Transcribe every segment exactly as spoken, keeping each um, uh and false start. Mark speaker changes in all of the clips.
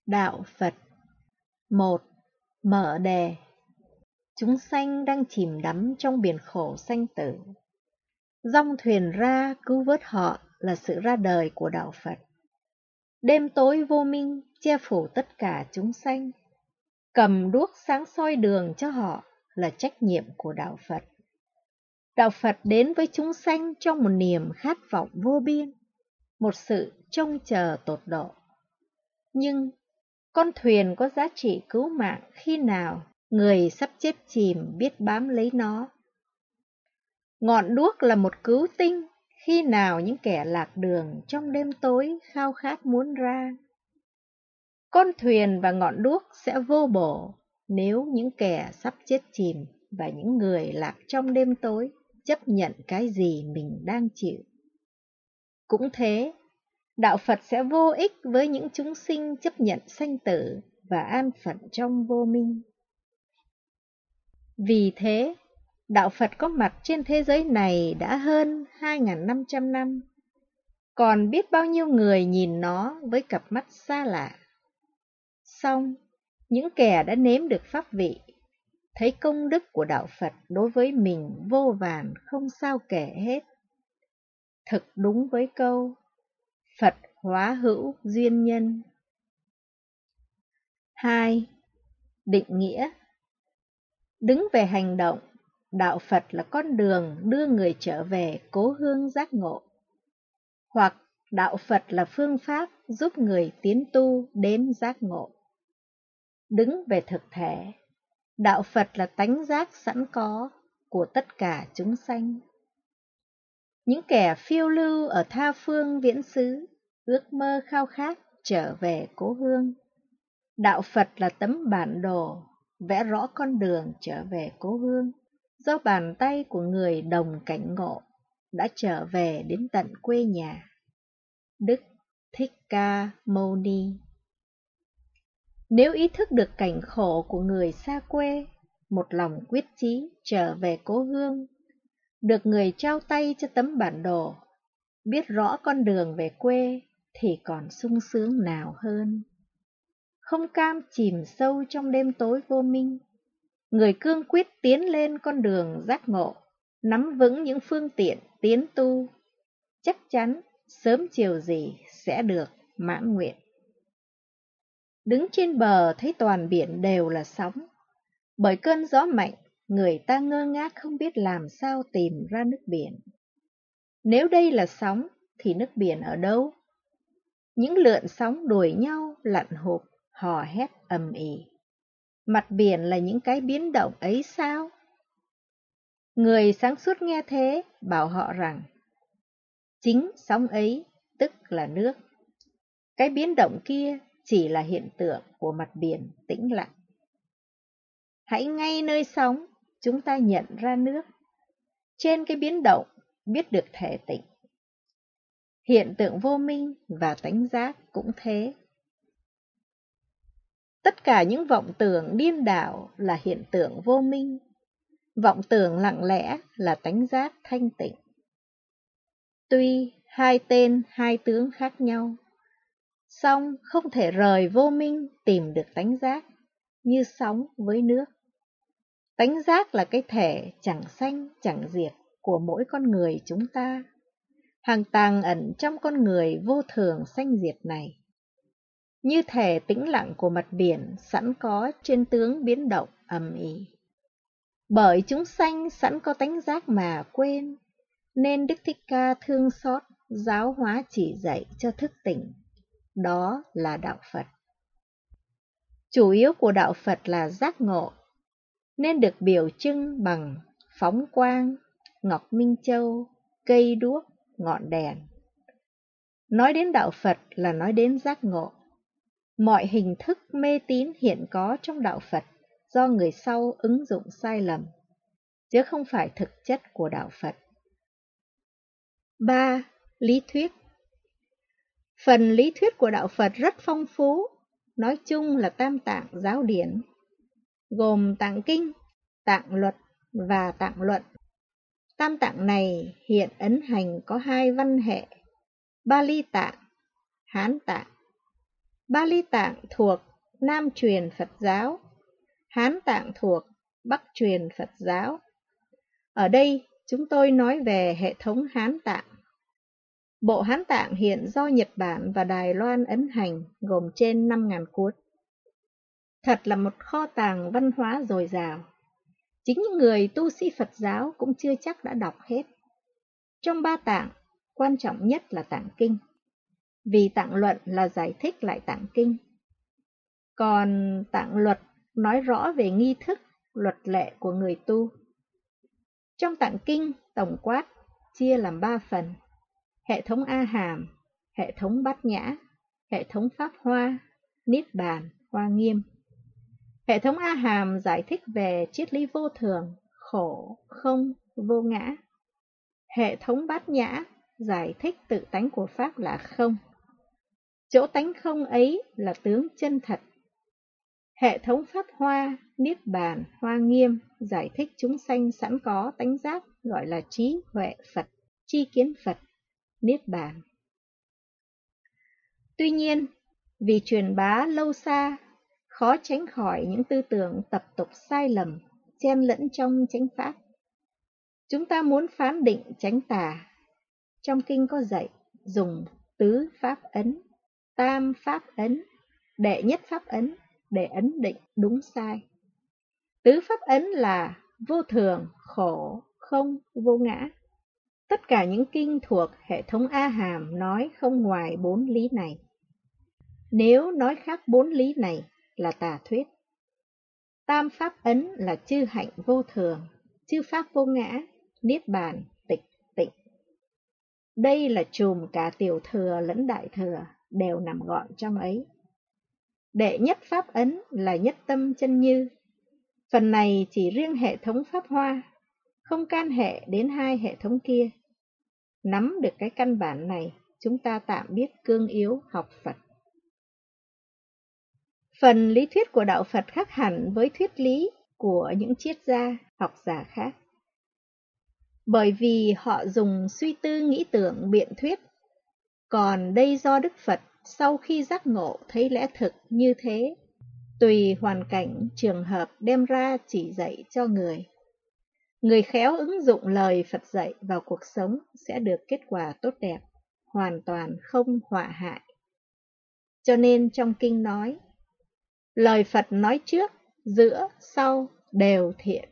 Speaker 1: Đạo Phật. Một. Mở đề. Chúng sanh đang chìm đắm trong biển khổ sanh tử. Dong thuyền ra cứu vớt họ là sự ra đời của Đạo Phật. Đêm tối vô minh che phủ tất cả chúng sanh. Cầm đuốc sáng soi đường cho họ là trách nhiệm của Đạo Phật. Đạo Phật đến với chúng sanh trong một niềm khát vọng vô biên, một sự trông chờ tột độ. Nhưng con thuyền có giá trị cứu mạng khi nào người sắp chết chìm biết bám lấy nó. Ngọn đuốc là một cứu tinh khi nào những kẻ lạc đường trong đêm tối khao khát muốn ra. Con thuyền và ngọn đuốc sẽ vô bổ nếu những kẻ sắp chết chìm và những người lạc trong đêm tối chấp nhận cái gì mình đang chịu. Cũng thế, Đạo Phật sẽ vô ích với những chúng sinh chấp nhận sanh tử và an phận trong vô minh. Vì thế, Đạo Phật có mặt trên thế giới này đã hơn hai nghìn năm trăm năm. Còn biết bao nhiêu người nhìn nó với cặp mắt xa lạ. Song, những kẻ đã nếm được pháp vị, thấy công đức của Đạo Phật đối với mình vô vàn không sao kể hết. Thực đúng với câu, Phật hóa hữu duyên nhân. Hai. Định nghĩa. Đứng về hành động, Đạo Phật là con đường đưa người trở về cố hương giác ngộ. Hoặc Đạo Phật là phương pháp giúp người tiến tu đến giác ngộ. Đứng về thực thể, Đạo Phật là tánh giác sẵn có của tất cả chúng sanh. Những kẻ phiêu lưu ở tha phương viễn xứ, ước mơ khao khát trở về cố hương. Đạo Phật là tấm bản đồ, vẽ rõ con đường trở về cố hương, do bàn tay của người đồng cảnh ngộ đã trở về đến tận quê nhà. Đức Thích Ca Mâu Ni. Nếu ý thức được cảnh khổ của người xa quê, một lòng quyết chí trở về cố hương, được người trao tay cho tấm bản đồ, biết rõ con đường về quê thì còn sung sướng nào hơn. Không cam chìm sâu trong đêm tối vô minh, người cương quyết tiến lên con đường giác ngộ, nắm vững những phương tiện tiến tu, chắc chắn sớm chiều gì sẽ được mãn nguyện. Đứng trên bờ thấy toàn biển đều là sóng, bởi cơn gió mạnh, người ta ngơ ngác không biết làm sao tìm ra nước biển. Nếu đây là sóng, thì nước biển ở đâu? Những lượn sóng đuổi nhau lặn hụp, hò hét ầm ĩ. Mặt biển là những cái biến động ấy sao? Người sáng suốt nghe thế, bảo họ rằng, chính sóng ấy tức là nước. Cái biến động kia chỉ là hiện tượng của mặt biển tĩnh lặng. Hãy ngay nơi sóng, chúng ta nhận ra nước. Trên cái biến động, biết được thể tịnh. Hiện tượng vô minh và tánh giác cũng thế. Tất cả những vọng tưởng điên đảo là hiện tượng vô minh. Vọng tưởng lặng lẽ là tánh giác thanh tịnh. Tuy hai tên hai tướng khác nhau, song không thể rời vô minh tìm được tánh giác, như sóng với nước. Tánh giác là cái thể chẳng sanh chẳng diệt của mỗi con người chúng ta, hàng tàng ẩn trong con người vô thường sanh diệt này. Như thể tĩnh lặng của mặt biển sẵn có trên tướng biến động ầm ĩ. Bởi chúng sanh sẵn có tánh giác mà quên, nên Đức Thích Ca thương xót giáo hóa chỉ dạy cho thức tỉnh. Đó là Đạo Phật. Chủ yếu của Đạo Phật là giác ngộ, nên được biểu trưng bằng phóng quang, ngọc minh châu, cây đuốc, ngọn đèn. Nói đến Đạo Phật là nói đến giác ngộ. Mọi hình thức mê tín hiện có trong Đạo Phật do người sau ứng dụng sai lầm, chứ không phải thực chất của Đạo Phật. Ba. Lý thuyết. Phần lý thuyết của Đạo Phật rất phong phú, nói chung là tam tạng giáo điển, gồm tạng kinh, tạng luật và tạng luận. Tam tạng này hiện ấn hành có hai văn hệ, Bali tạng, Hán tạng. Bali Tạng thuộc Nam truyền Phật giáo, Hán Tạng thuộc Bắc truyền Phật giáo. Ở đây chúng tôi nói về hệ thống Hán Tạng. Bộ Hán Tạng hiện do Nhật Bản và Đài Loan ấn hành, gồm trên năm nghìn cuốn. Thật là một kho tàng văn hóa dồi dào. Chính những người tu sĩ Phật giáo cũng chưa chắc đã đọc hết. Trong ba tạng, quan trọng nhất là tạng kinh, vì tạng luận là giải thích lại tạng kinh. Còn tạng luật nói rõ về nghi thức, luật lệ của người tu. Trong tạng kinh, tổng quát chia làm ba phần: hệ thống A Hàm, hệ thống Bát Nhã, hệ thống Pháp Hoa, Niết Bàn, Hoa Nghiêm. Hệ thống A Hàm giải thích về triết lý vô thường, khổ, không, vô ngã. Hệ thống Bát Nhã giải thích tự tánh của Pháp là không. Chỗ tánh không ấy là tướng chân thật. Hệ thống Pháp Hoa, Niết Bàn, Hoa Nghiêm giải thích chúng sanh sẵn có tánh giác, gọi là trí huệ Phật, tri kiến Phật, Niết Bàn. Tuy nhiên, vì truyền bá lâu xa, khó tránh khỏi những tư tưởng tập tục sai lầm, chen lẫn trong chánh pháp. Chúng ta muốn phán định chánh tà. Trong kinh có dạy dùng tứ pháp ấn, tam pháp ấn, đệ nhất pháp ấn để ấn định đúng sai. Tứ pháp ấn là vô thường, khổ, không, vô ngã. Tất cả những kinh thuộc hệ thống A Hàm nói không ngoài bốn lý này. Nếu nói khác bốn lý này là tà thuyết. Tam pháp ấn là chư hạnh vô thường, chư pháp vô ngã, niết bàn, tịch, tịnh. Đây là trùm cả tiểu thừa lẫn đại thừa, đều nằm gọn trong ấy. Đệ nhất pháp ấn là nhất tâm chân như. Phần này chỉ riêng hệ thống Pháp Hoa, không can hệ đến hai hệ thống kia. Nắm được cái căn bản này, chúng ta tạm biết cương yếu học Phật. Phần lý thuyết của đạo Phật khác hẳn với thuyết lý của những triết gia, học giả khác. Bởi vì họ dùng suy tư nghĩ tưởng biện thuyết. Còn đây do Đức Phật sau khi giác ngộ thấy lẽ thực như thế, tùy hoàn cảnh, trường hợp đem ra chỉ dạy cho người. Người khéo ứng dụng lời Phật dạy vào cuộc sống sẽ được kết quả tốt đẹp, hoàn toàn không họa hại. Cho nên trong kinh nói, lời Phật nói trước, giữa, sau đều thiện.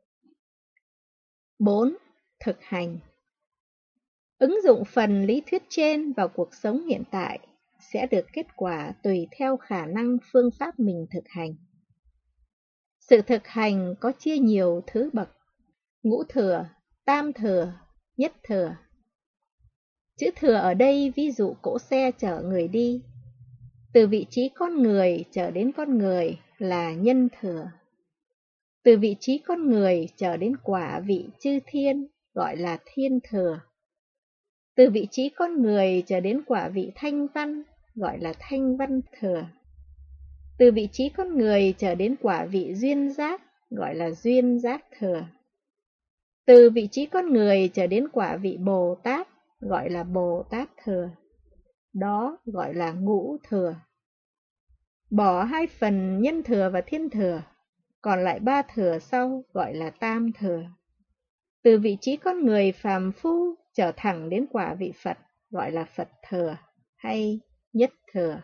Speaker 1: bốn. Thực hành. Ứng dụng phần lý thuyết trên vào cuộc sống hiện tại sẽ được kết quả tùy theo khả năng phương pháp mình thực hành. Sự thực hành có chia nhiều thứ bậc: ngũ thừa, tam thừa, nhất thừa. Chữ thừa ở đây ví dụ cỗ xe chở người đi. Từ vị trí con người trở đến con người là nhân thừa. Từ vị trí con người trở đến quả vị chư thiên gọi là thiên thừa. Từ vị trí con người trở đến quả vị thanh văn gọi là thanh văn thừa. Từ vị trí con người trở đến quả vị duyên giác gọi là duyên giác thừa. Từ vị trí con người trở đến quả vị Bồ Tát gọi là Bồ Tát thừa. Đó gọi là ngũ thừa. Bỏ hai phần nhân thừa và thiên thừa, còn lại ba thừa sau gọi là tam thừa. Từ vị trí con người phàm phu trở thẳng đến quả vị Phật gọi là Phật thừa hay nhất thừa.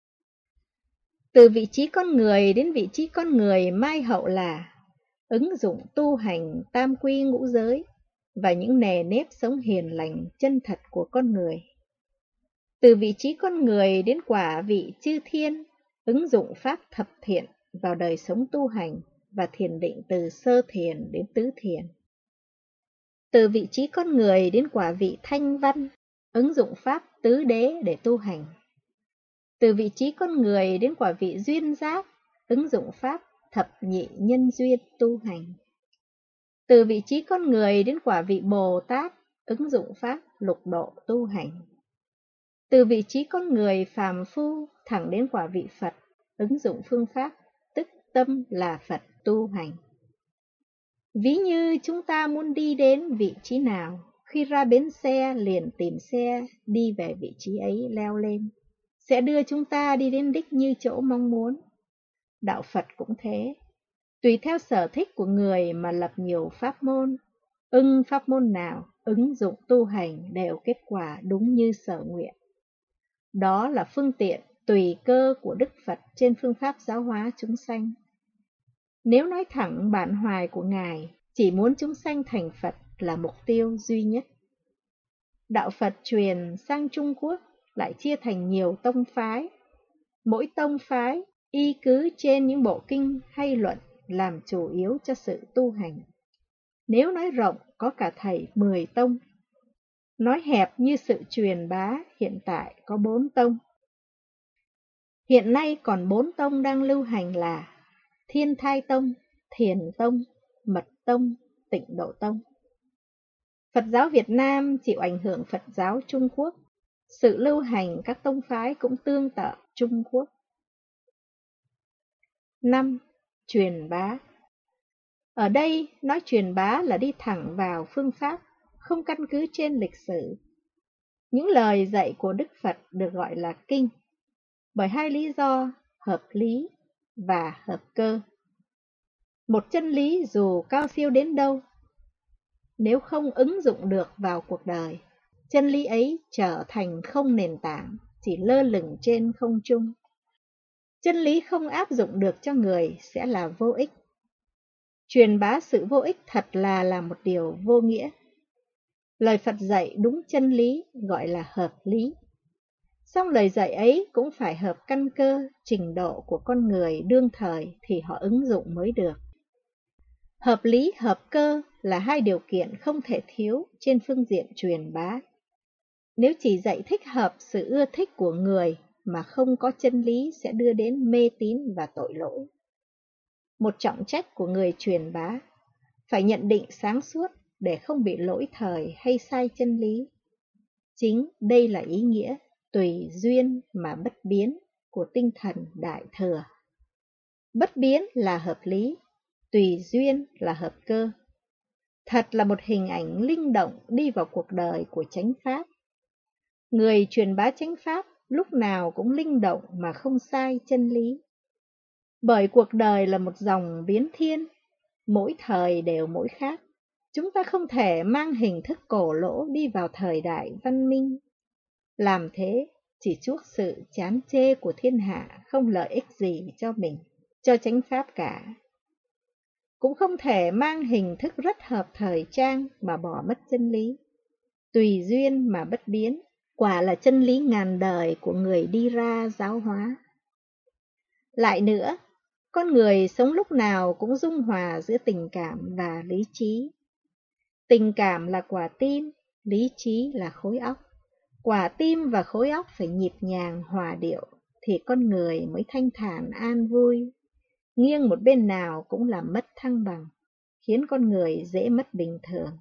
Speaker 1: Từ vị trí con người đến vị trí con người mai hậu là ứng dụng tu hành tam quy ngũ giới và những nề nếp sống hiền lành chân thật của con người. Từ vị trí con người đến quả vị chư thiên, ứng dụng pháp thập thiện vào đời sống tu hành và thiền định từ sơ thiền đến tứ thiền. Từ vị trí con người đến quả vị thanh văn, ứng dụng pháp tứ đế để tu hành. Từ vị trí con người đến quả vị duyên giác, ứng dụng pháp thập nhị nhân duyên tu hành. Từ vị trí con người đến quả vị Bồ Tát, ứng dụng pháp lục độ tu hành. Từ vị trí con người phàm phu thẳng đến quả vị Phật, ứng dụng phương pháp tức tâm là Phật tu hành. Ví như chúng ta muốn đi đến vị trí nào, khi ra bến xe liền tìm xe đi về vị trí ấy leo lên. sẽ đưa chúng ta đi đến đích như chỗ mong muốn. Đạo Phật cũng thế, tùy theo sở thích của người mà lập nhiều pháp môn, ưng pháp môn nào, ứng dụng tu hành đều kết quả đúng như sở nguyện. Đó là phương tiện tùy cơ của Đức Phật trên phương pháp giáo hóa chúng sanh. Nếu nói thẳng, bản hoài của Ngài chỉ muốn chúng sanh thành Phật là mục tiêu duy nhất. Đạo Phật truyền sang Trung Quốc lại chia thành nhiều tông phái. Mỗi tông phái y cứ trên những bộ kinh hay luận làm chủ yếu cho sự tu hành. Nếu nói rộng có cả thầy mười tông. Nói hẹp như sự truyền bá hiện tại có bốn tông. Hiện nay còn bốn tông đang lưu hành là Thiên Thai Tông, Thiền Tông, Mật Tông, Tịnh Độ Tông. Phật giáo Việt Nam chịu ảnh hưởng Phật giáo Trung Quốc. Sự lưu hành các tông phái cũng tương tự Trung Quốc. năm. Truyền bá. Ở đây nói truyền bá là đi thẳng vào phương pháp, không căn cứ trên lịch sử. Những lời dạy của Đức Phật được gọi là kinh, bởi hai lý do hợp lý và hợp cơ. Một chân lý dù cao siêu đến đâu, nếu không ứng dụng được vào cuộc đời, chân lý ấy trở thành không nền tảng, chỉ lơ lửng trên không trung. Chân lý không áp dụng được cho người sẽ là vô ích. Truyền bá sự vô ích thật là là một điều vô nghĩa. Lời Phật dạy đúng chân lý gọi là hợp lý. Song lời dạy ấy cũng phải hợp căn cơ, trình độ của con người đương thời thì họ ứng dụng mới được. Hợp lý, hợp cơ là hai điều kiện không thể thiếu trên phương diện truyền bá. Nếu chỉ dạy thích hợp sự ưa thích của người mà không có chân lý sẽ đưa đến mê tín và tội lỗi. Một trọng trách của người truyền bá phải nhận định sáng suốt để không bị lỗi thời hay sai chân lý. Chính đây là ý nghĩa tùy duyên mà bất biến của tinh thần Đại Thừa. Bất biến là hợp lý, tùy duyên là hợp cơ. Thật là một hình ảnh linh động đi vào cuộc đời của chánh pháp. Người truyền bá chánh pháp lúc nào cũng linh động mà không sai chân lý. Bởi cuộc đời là một dòng biến thiên, mỗi thời đều mỗi khác. Chúng ta không thể mang hình thức cổ lỗ đi vào thời đại văn minh. Làm thế chỉ chuốc sự chán chê của thiên hạ, không lợi ích gì cho mình, cho chánh pháp cả. Cũng không thể mang hình thức rất hợp thời trang mà bỏ mất chân lý. Tùy duyên mà bất biến, quả là chân lý ngàn đời của người đi ra giáo hóa. Lại nữa, con người sống lúc nào cũng dung hòa giữa tình cảm và lý trí. Tình cảm là quả tim, lý trí là khối óc. Quả tim và khối óc phải nhịp nhàng hòa điệu thì con người mới thanh thản an vui. Nghiêng một bên nào cũng làm mất thăng bằng, khiến con người dễ mất bình thường.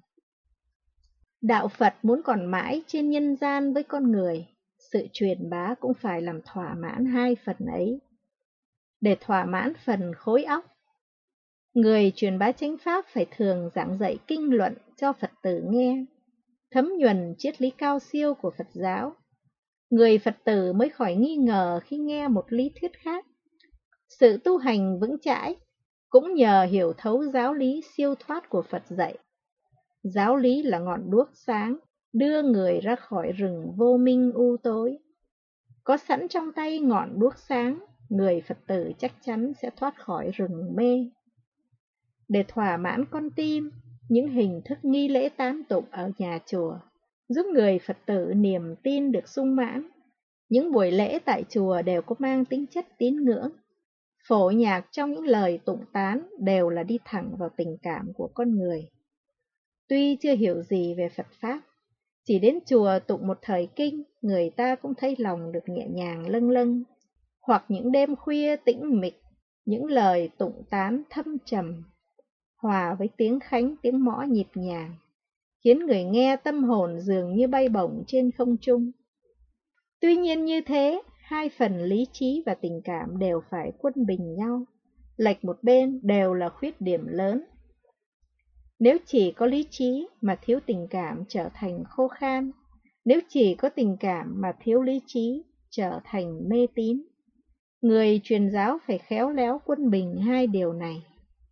Speaker 1: Đạo Phật muốn còn mãi trên nhân gian với con người, sự truyền bá cũng phải làm thỏa mãn hai phần ấy. Để thỏa mãn phần khối óc, người truyền bá chánh pháp phải thường giảng dạy kinh luận cho Phật tử nghe, thấm nhuần triết lý cao siêu của Phật giáo. Người Phật tử mới khỏi nghi ngờ khi nghe một lý thuyết khác. Sự tu hành vững chãi cũng nhờ hiểu thấu giáo lý siêu thoát của Phật dạy. Giáo lý là ngọn đuốc sáng, đưa người ra khỏi rừng vô minh u tối. Có sẵn trong tay ngọn đuốc sáng, người Phật tử chắc chắn sẽ thoát khỏi rừng mê. Để thỏa mãn con tim, những hình thức nghi lễ tán tụng ở nhà chùa giúp người Phật tử niềm tin được sung mãn. Những buổi lễ tại chùa đều có mang tính chất tín ngưỡng. Phổ nhạc trong những lời tụng tán đều là đi thẳng vào tình cảm của con người. Tuy chưa hiểu gì về Phật Pháp, chỉ đến chùa tụng một thời kinh, người ta cũng thấy lòng được nhẹ nhàng lâng lâng. Hoặc những đêm khuya tĩnh mịch, những lời tụng tán thâm trầm, hòa với tiếng khánh, tiếng mõ nhịp nhàng, khiến người nghe tâm hồn dường như bay bổng trên không trung. Tuy nhiên như thế, hai phần lý trí và tình cảm đều phải quân bình nhau, lệch một bên đều là khuyết điểm lớn. Nếu chỉ có lý trí mà thiếu tình cảm trở thành khô khan, nếu chỉ có tình cảm mà thiếu lý trí trở thành mê tín. Người truyền giáo phải khéo léo quân bình hai điều này.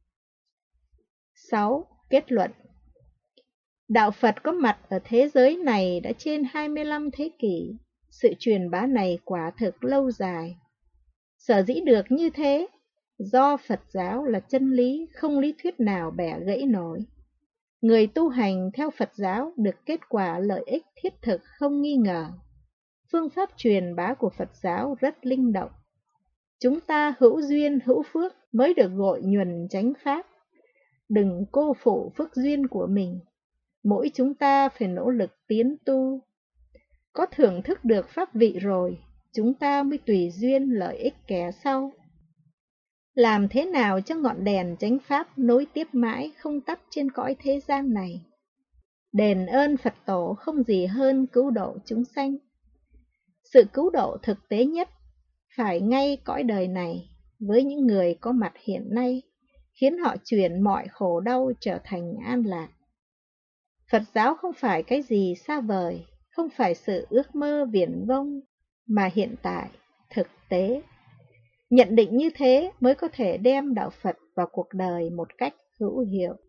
Speaker 1: sáu. Kết luận. Đạo Phật có mặt ở thế giới này đã trên hai mươi lăm thế kỷ. Sự truyền bá này quả thực lâu dài. Sở dĩ được như thế, do Phật giáo là chân lý, không lý thuyết nào bẻ gãy nổi. Người tu hành theo Phật giáo được kết quả lợi ích thiết thực không nghi ngờ. Phương pháp truyền bá của Phật giáo rất linh động. Chúng ta hữu duyên hữu phước mới được gọi nhuần chánh pháp. Đừng cô phụ phước duyên của mình. Mỗi chúng ta phải nỗ lực tiến tu. Có thưởng thức được pháp vị rồi, chúng ta mới tùy duyên lợi ích kẻ sau. Làm thế nào cho ngọn đèn chánh pháp nối tiếp mãi không tắt trên cõi thế gian này? Đền ơn Phật tổ không gì hơn cứu độ chúng sanh. Sự cứu độ thực tế nhất phải ngay cõi đời này với những người có mặt hiện nay, khiến họ chuyển mọi khổ đau trở thành an lạc. Phật giáo không phải cái gì xa vời, không phải sự ước mơ viển vông, mà hiện tại, thực tế. Nhận định như thế mới có thể đem đạo Phật vào cuộc đời một cách hữu hiệu.